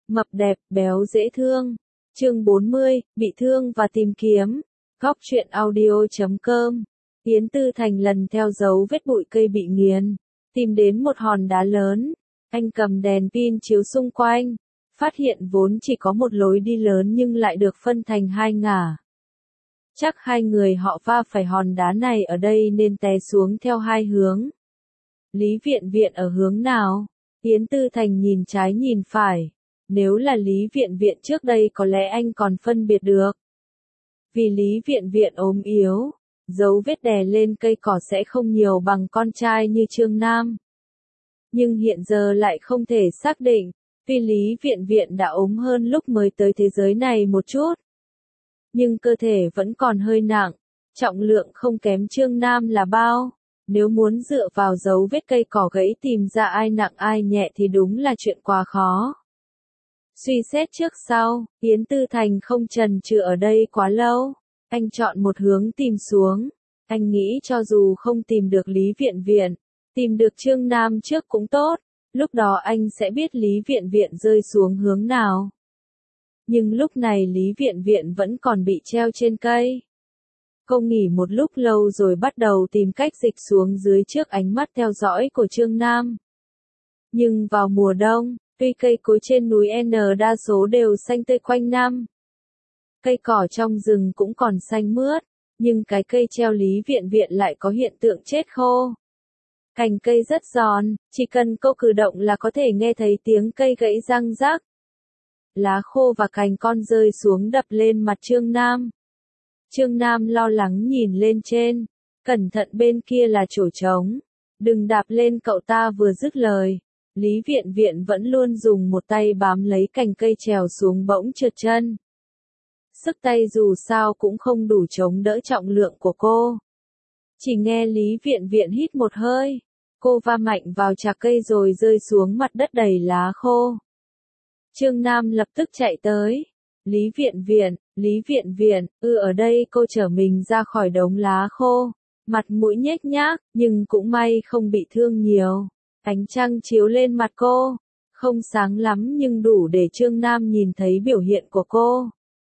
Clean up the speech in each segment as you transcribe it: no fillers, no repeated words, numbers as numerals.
mập đẹp, béo dễ thương. Chương 40, bị thương và tìm kiếm. Góc truyện audio.com. Yến Tư Thành lần theo dấu vết bụi cây bị nghiền, tìm đến một hòn đá lớn. Anh cầm đèn pin chiếu xung quanh, phát hiện vốn chỉ có một lối đi lớn nhưng lại được phân thành hai ngả. Chắc hai người họ va phải hòn đá này ở đây nên té xuống theo hai hướng. Lý Viện Viện ở hướng nào? Yến Tư Thành nhìn trái nhìn phải. Nếu là Lý Viện Viện trước đây có lẽ anh còn phân biệt được. Vì Lý Viện Viện ốm yếu, dấu vết đè lên cây cỏ sẽ không nhiều bằng con trai như Trương Nam. Nhưng hiện giờ lại không thể xác định, vì Lý Viện Viện đã ốm hơn lúc mới tới thế giới này một chút. Nhưng cơ thể vẫn còn hơi nặng, trọng lượng không kém Trương Nam là bao. Nếu muốn dựa vào dấu vết cây cỏ gãy tìm ra ai nặng ai nhẹ thì đúng là chuyện quá khó. Suy xét trước sau, Yến Tư Thành không chần chừ ở đây quá lâu. Anh chọn một hướng tìm xuống. Anh nghĩ cho dù không tìm được Lý Viện Viện, tìm được Trương Nam trước cũng tốt. Lúc đó anh sẽ biết Lý Viện Viện rơi xuống hướng nào. Nhưng lúc này Lý Viện Viện vẫn còn bị treo trên cây. Cô nghỉ một lúc lâu rồi bắt đầu tìm cách dịch xuống dưới trước ánh mắt theo dõi của Trương Nam. Nhưng vào mùa đông, tuy cây cối trên núi N đa số đều xanh tươi quanh năm. Cây cỏ trong rừng cũng còn xanh mướt, nhưng cái cây treo Lý Viện Viện lại có hiện tượng chết khô. Cành cây rất giòn, chỉ cần cô cử động là có thể nghe thấy tiếng cây gãy răng rắc. Lá khô và cành con rơi xuống đập lên mặt Trương Nam. Trương Nam lo lắng nhìn lên trên, cẩn thận bên kia là chổi trống. Đừng đạp lên, cậu ta vừa dứt lời. Lý Viện Viện vẫn luôn dùng một tay bám lấy cành cây trèo xuống bỗng trượt chân. Sức tay dù sao cũng không đủ chống đỡ trọng lượng của cô. Chỉ nghe Lý Viện Viện hít một hơi, cô va mạnh vào chạc cây rồi rơi xuống mặt đất đầy lá khô. Trương Nam lập tức chạy tới. Lý Viện Viện, ở đây. Cô chở mình ra khỏi đống lá khô, mặt mũi nhếch nhác, nhưng cũng may không bị thương nhiều. Ánh trăng chiếu lên mặt cô, không sáng lắm nhưng đủ để Trương Nam nhìn thấy biểu hiện của cô.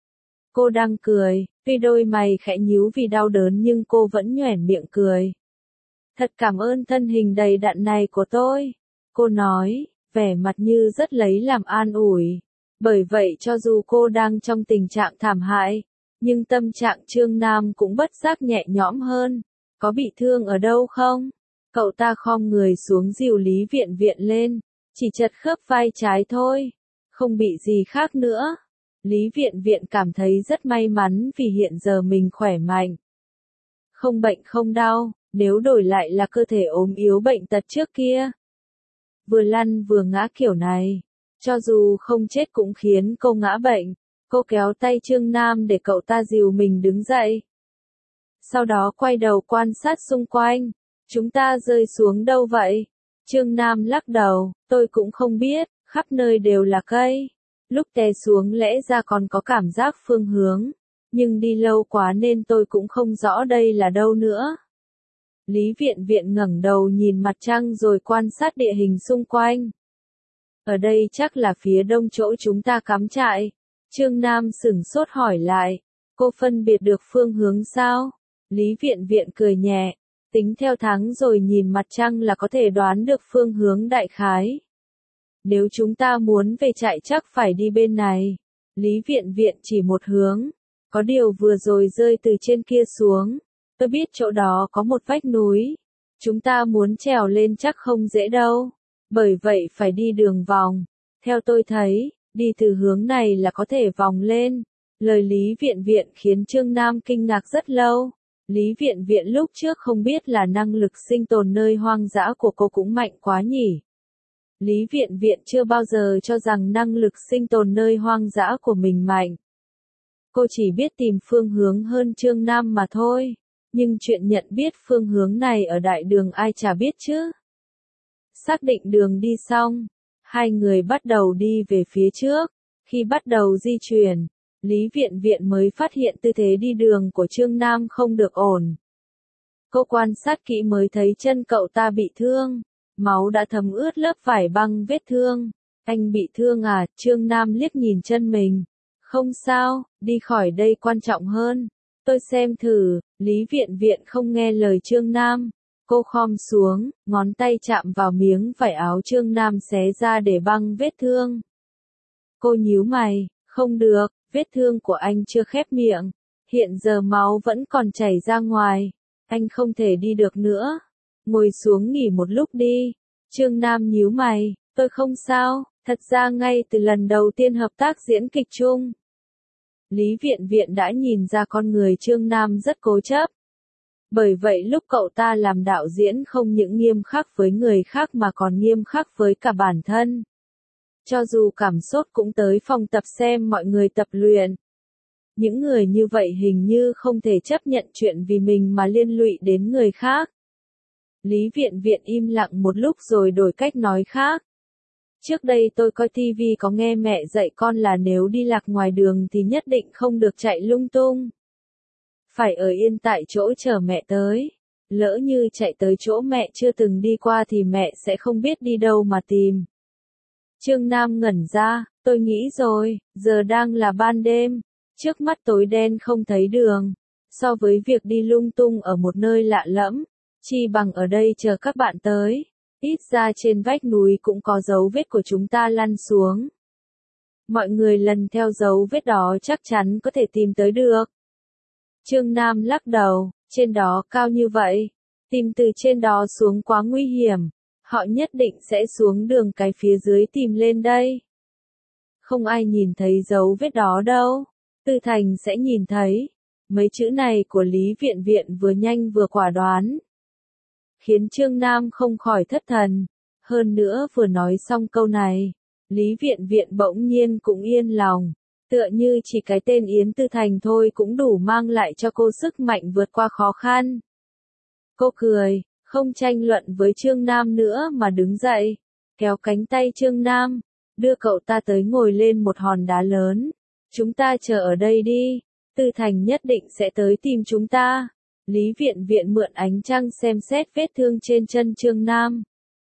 Cô đang cười, tuy đôi mày khẽ nhíu vì đau đớn nhưng cô vẫn nhoẻn miệng cười. Thật cảm ơn thân hình đầy đặn này của tôi, cô nói, vẻ mặt như rất lấy làm an ủi. Bởi vậy cho dù cô đang trong tình trạng thảm hại, nhưng tâm trạng Trương Nam cũng bất giác nhẹ nhõm hơn. Có bị thương ở đâu không? Cậu ta khom người xuống dìu Lý Viện Viện lên, chỉ chật khớp vai trái thôi, không bị gì khác nữa. Lý Viện Viện cảm thấy rất may mắn vì hiện giờ mình khỏe mạnh. Không bệnh không đau, nếu đổi lại là cơ thể ốm yếu bệnh tật trước kia. Vừa lăn vừa ngã kiểu này, cho dù không chết cũng khiến cô ngã bệnh. Cô kéo tay Trương Nam để cậu ta dìu mình đứng dậy. Sau đó quay đầu quan sát xung quanh. Chúng ta rơi xuống đâu vậy? Trương Nam lắc đầu, tôi cũng không biết, khắp nơi đều là cây. Lúc té xuống lẽ ra còn có cảm giác phương hướng, nhưng đi lâu quá nên tôi cũng không rõ đây là đâu nữa. Lý Viện Viện ngẩng đầu nhìn mặt trăng rồi quan sát địa hình xung quanh. Ở đây chắc là phía đông chỗ chúng ta cắm trại. Trương Nam sửng sốt hỏi lại, cô phân biệt được phương hướng sao? Lý Viện Viện cười nhẹ, tính theo tháng rồi nhìn mặt trăng là có thể đoán được phương hướng đại khái. Nếu chúng ta muốn về trại chắc phải đi bên này. Lý Viện Viện chỉ một hướng. Có điều vừa rồi rơi từ trên kia xuống. Tôi biết chỗ đó có một vách núi. Chúng ta muốn trèo lên chắc không dễ đâu. Bởi vậy phải đi đường vòng. Theo tôi thấy, đi từ hướng này là có thể vòng lên. Lời Lý Viện Viện khiến Trương Nam kinh ngạc rất lâu. Lý Viện Viện lúc trước không biết là năng lực sinh tồn nơi hoang dã của cô cũng mạnh quá nhỉ. Lý Viện Viện chưa bao giờ cho rằng năng lực sinh tồn nơi hoang dã của mình mạnh. Cô chỉ biết tìm phương hướng hơn Trương Nam mà thôi. Nhưng chuyện nhận biết phương hướng này ở đại đường ai chả biết chứ. Xác định đường đi xong, hai người bắt đầu đi về phía trước. Khi bắt đầu di chuyển, Lý Viện Viện mới phát hiện tư thế đi đường của Trương Nam không được ổn. Cô quan sát kỹ mới thấy chân cậu ta bị thương. Máu đã thấm ướt lớp vải băng vết thương. Anh bị thương à? Trương Nam liếc nhìn chân mình. Không sao, đi khỏi đây quan trọng hơn. Tôi xem thử. Lý Viện Viện không nghe lời Trương Nam. Cô khom xuống, ngón tay chạm vào miếng vải áo Trương Nam xé ra để băng vết thương. Cô nhíu mày, không được, vết thương của anh chưa khép miệng. Hiện giờ máu vẫn còn chảy ra ngoài. Anh không thể đi được nữa. Ngồi xuống nghỉ một lúc đi. Trương Nam nhíu mày, tôi không sao, thật ra ngay từ lần đầu tiên hợp tác diễn kịch chung. Lý Viện Viện đã nhìn ra con người Trương Nam rất cố chấp. Bởi vậy lúc cậu ta làm đạo diễn không những nghiêm khắc với người khác mà còn nghiêm khắc với cả bản thân. Cho dù cảm sốt cũng tới phòng tập xem mọi người tập luyện. Những người như vậy hình như không thể chấp nhận chuyện vì mình mà liên lụy đến người khác. Lý Viện Viện im lặng một lúc rồi đổi cách nói khác. Trước đây tôi coi TV có nghe mẹ dạy con là nếu đi lạc ngoài đường thì nhất định không được chạy lung tung. Phải ở yên tại chỗ chờ mẹ tới. Lỡ như chạy tới chỗ mẹ chưa từng đi qua thì mẹ sẽ không biết đi đâu mà tìm. Trương Nam ngẩn ra, tôi nghĩ rồi, giờ đang là ban đêm. Trước mắt tối đen không thấy đường. So với việc đi lung tung ở một nơi lạ lẫm, chi bằng ở đây chờ các bạn tới. Ít ra trên vách núi cũng có dấu vết của chúng ta lăn xuống. Mọi người lần theo dấu vết đó chắc chắn có thể tìm tới được. Trương Nam lắc đầu, trên đó cao như vậy. Tìm từ trên đó xuống quá nguy hiểm. Họ nhất định sẽ xuống đường cái phía dưới tìm lên đây. Không ai nhìn thấy dấu vết đó đâu. Tư Thành sẽ nhìn thấy. Mấy chữ này của Lý Viện Viện vừa nhanh vừa quả đoán. Khiến Trương Nam không khỏi thất thần. Hơn nữa vừa nói xong câu này, Lý Viện Viện bỗng nhiên cũng yên lòng. Tựa như chỉ cái tên Yến Tư Thành thôi cũng đủ mang lại cho cô sức mạnh vượt qua khó khăn. Cô cười, không tranh luận với Trương Nam nữa mà đứng dậy, kéo cánh tay Trương Nam, đưa cậu ta tới ngồi lên một hòn đá lớn. Chúng ta chờ ở đây đi, Tư Thành nhất định sẽ tới tìm chúng ta. Lý Viện Viện mượn ánh trăng xem xét vết thương trên chân Trương Nam.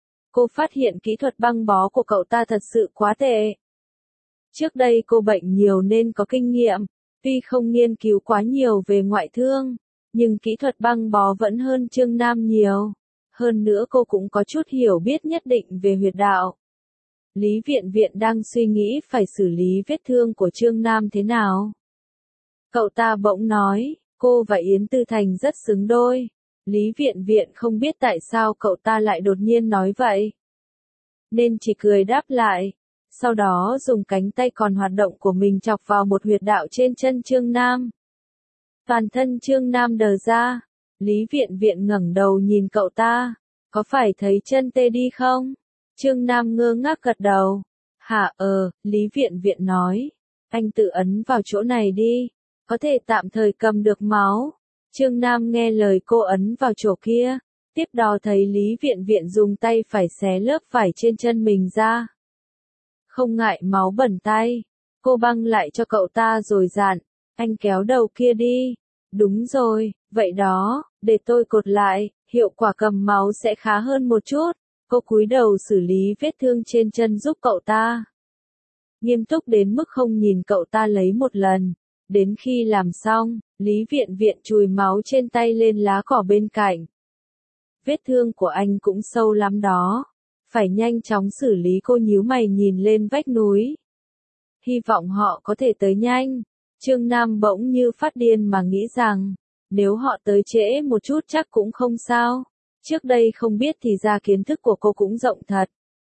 Cô phát hiện kỹ thuật băng bó của cậu ta thật sự quá tệ. Trước đây cô bệnh nhiều nên có kinh nghiệm, tuy không nghiên cứu quá nhiều về ngoại thương, nhưng kỹ thuật băng bó vẫn hơn Trương Nam nhiều. Hơn nữa cô cũng có chút hiểu biết nhất định về huyệt đạo. Lý Viện Viện đang suy nghĩ phải xử lý vết thương của Trương Nam thế nào. Cậu ta bỗng nói, cô và Yến Tư Thành rất xứng đôi. Lý Viện Viện không biết tại sao cậu ta lại đột nhiên nói vậy. Nên chỉ cười đáp lại. Sau đó dùng cánh tay còn hoạt động của mình chọc vào một huyệt đạo trên chân Trương Nam. Toàn thân Trương Nam đờ ra. Lý Viện Viện ngẩng đầu nhìn cậu ta. Có phải thấy chân tê đi không? Trương Nam ngơ ngác gật đầu. Hả Lý Viện Viện nói. Anh tự ấn vào chỗ này đi. Có thể tạm thời cầm được máu. Trương Nam nghe lời cô ấn vào chỗ kia. Tiếp đó thấy Lý Viện Viện dùng tay phải xé lớp vải trên chân mình ra. Không ngại máu bẩn tay. Cô băng lại cho cậu ta rồi dặn. Anh kéo đầu kia đi. Đúng rồi, vậy đó, để tôi cột lại, hiệu quả cầm máu sẽ khá hơn một chút. Cô cúi đầu xử lý vết thương trên chân giúp cậu ta. Nghiêm túc đến mức không nhìn cậu ta lấy một lần. Đến khi làm xong, Lý Viện Viện chùi máu trên tay lên lá cỏ bên cạnh. Vết thương của anh cũng sâu lắm đó. Phải nhanh chóng xử lý. Cô nhíu mày nhìn lên vách núi. Hy vọng họ có thể tới nhanh. Trương Nam bỗng như phát điên mà nghĩ rằng, nếu họ tới trễ một chút chắc cũng không sao. Trước đây không biết thì ra kiến thức của cô cũng rộng thật.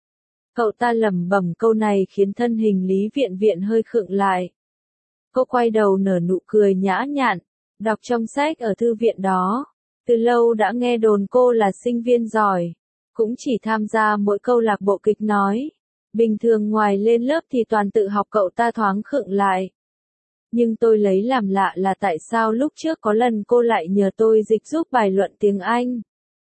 Cậu ta lẩm bẩm câu này khiến thân hình Lý Viện Viện hơi khựng lại. Cô quay đầu nở nụ cười nhã nhặn, đọc trong sách ở thư viện đó. Từ lâu đã nghe đồn cô là sinh viên giỏi, cũng chỉ tham gia mỗi câu lạc bộ kịch nói. Bình thường ngoài lên lớp thì toàn tự học. Cậu ta thoáng khựng lại. Nhưng tôi lấy làm lạ là tại sao lúc trước có lần cô lại nhờ tôi dịch giúp bài luận tiếng Anh.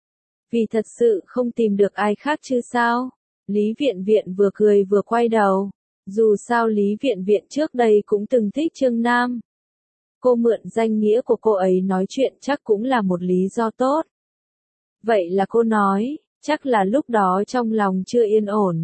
Vì thật sự không tìm được ai khác chứ sao? Lý Viện Viện vừa cười vừa quay đầu. Dù sao Lý Viện Viện trước đây cũng từng thích Trương Nam. Cô mượn danh nghĩa của cô ấy nói chuyện chắc cũng là một lý do tốt. Vậy là cô nói, chắc là lúc đó trong lòng chưa yên ổn.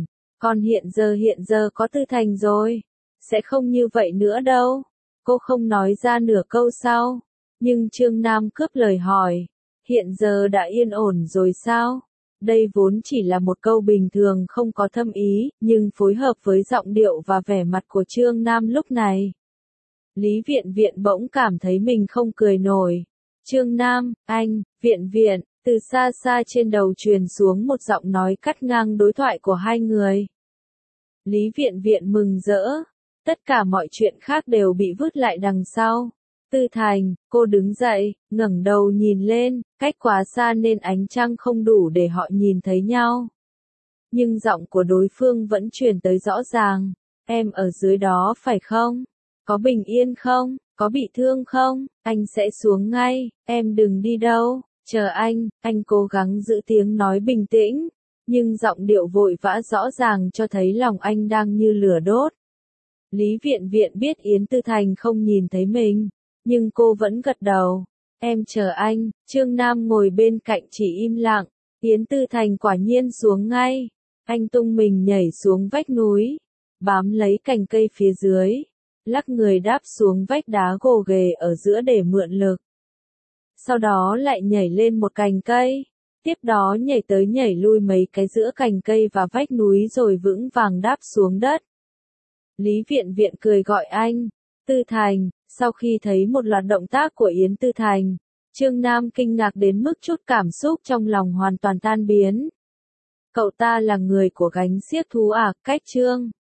Còn hiện giờ có Tư Thành rồi. Sẽ không như vậy nữa đâu. Cô không nói ra nửa câu sau. Nhưng Trương Nam cướp lời hỏi. Hiện giờ đã yên ổn rồi sao? Đây vốn chỉ là một câu bình thường không có thâm ý, nhưng phối hợp với giọng điệu và vẻ mặt của Trương Nam lúc này. Lý Viện Viện bỗng cảm thấy mình không cười nổi. Trương Nam, anh, Viện Viện, từ xa xa trên đầu truyền xuống một giọng nói cắt ngang đối thoại của hai người. Lý Viện Viện mừng rỡ. Tất cả mọi chuyện khác đều bị vứt lại đằng sau. Tư Thành, cô đứng dậy, ngẩng đầu nhìn lên, cách quá xa nên ánh trăng không đủ để họ nhìn thấy nhau. Nhưng giọng của đối phương vẫn truyền tới rõ ràng. Em ở dưới đó phải không? Có bình yên không? Có bị thương không? Anh sẽ xuống ngay, em đừng đi đâu, chờ anh cố gắng giữ tiếng nói bình tĩnh. Nhưng giọng điệu vội vã rõ ràng cho thấy lòng anh đang như lửa đốt. Lý Viện Viện biết Yến Tư Thành không nhìn thấy mình, nhưng cô vẫn gật đầu. Em chờ anh. Trương Nam ngồi bên cạnh chỉ im lặng. Yến Tư Thành quả nhiên xuống ngay. Anh tung mình nhảy xuống vách núi, bám lấy cành cây phía dưới, lắc người đáp xuống vách đá gồ ghề ở giữa để mượn lực. Sau đó lại nhảy lên một cành cây, tiếp đó nhảy tới nhảy lui mấy cái giữa cành cây và vách núi rồi vững vàng đáp xuống đất. Lý Viện Viện cười gọi anh, Tư Thành. Sau khi thấy một loạt động tác của Yến Tư Thành, Trương Nam kinh ngạc đến mức chút cảm xúc trong lòng hoàn toàn tan biến. Cậu ta là người của gánh xiếc thú à, cách Trương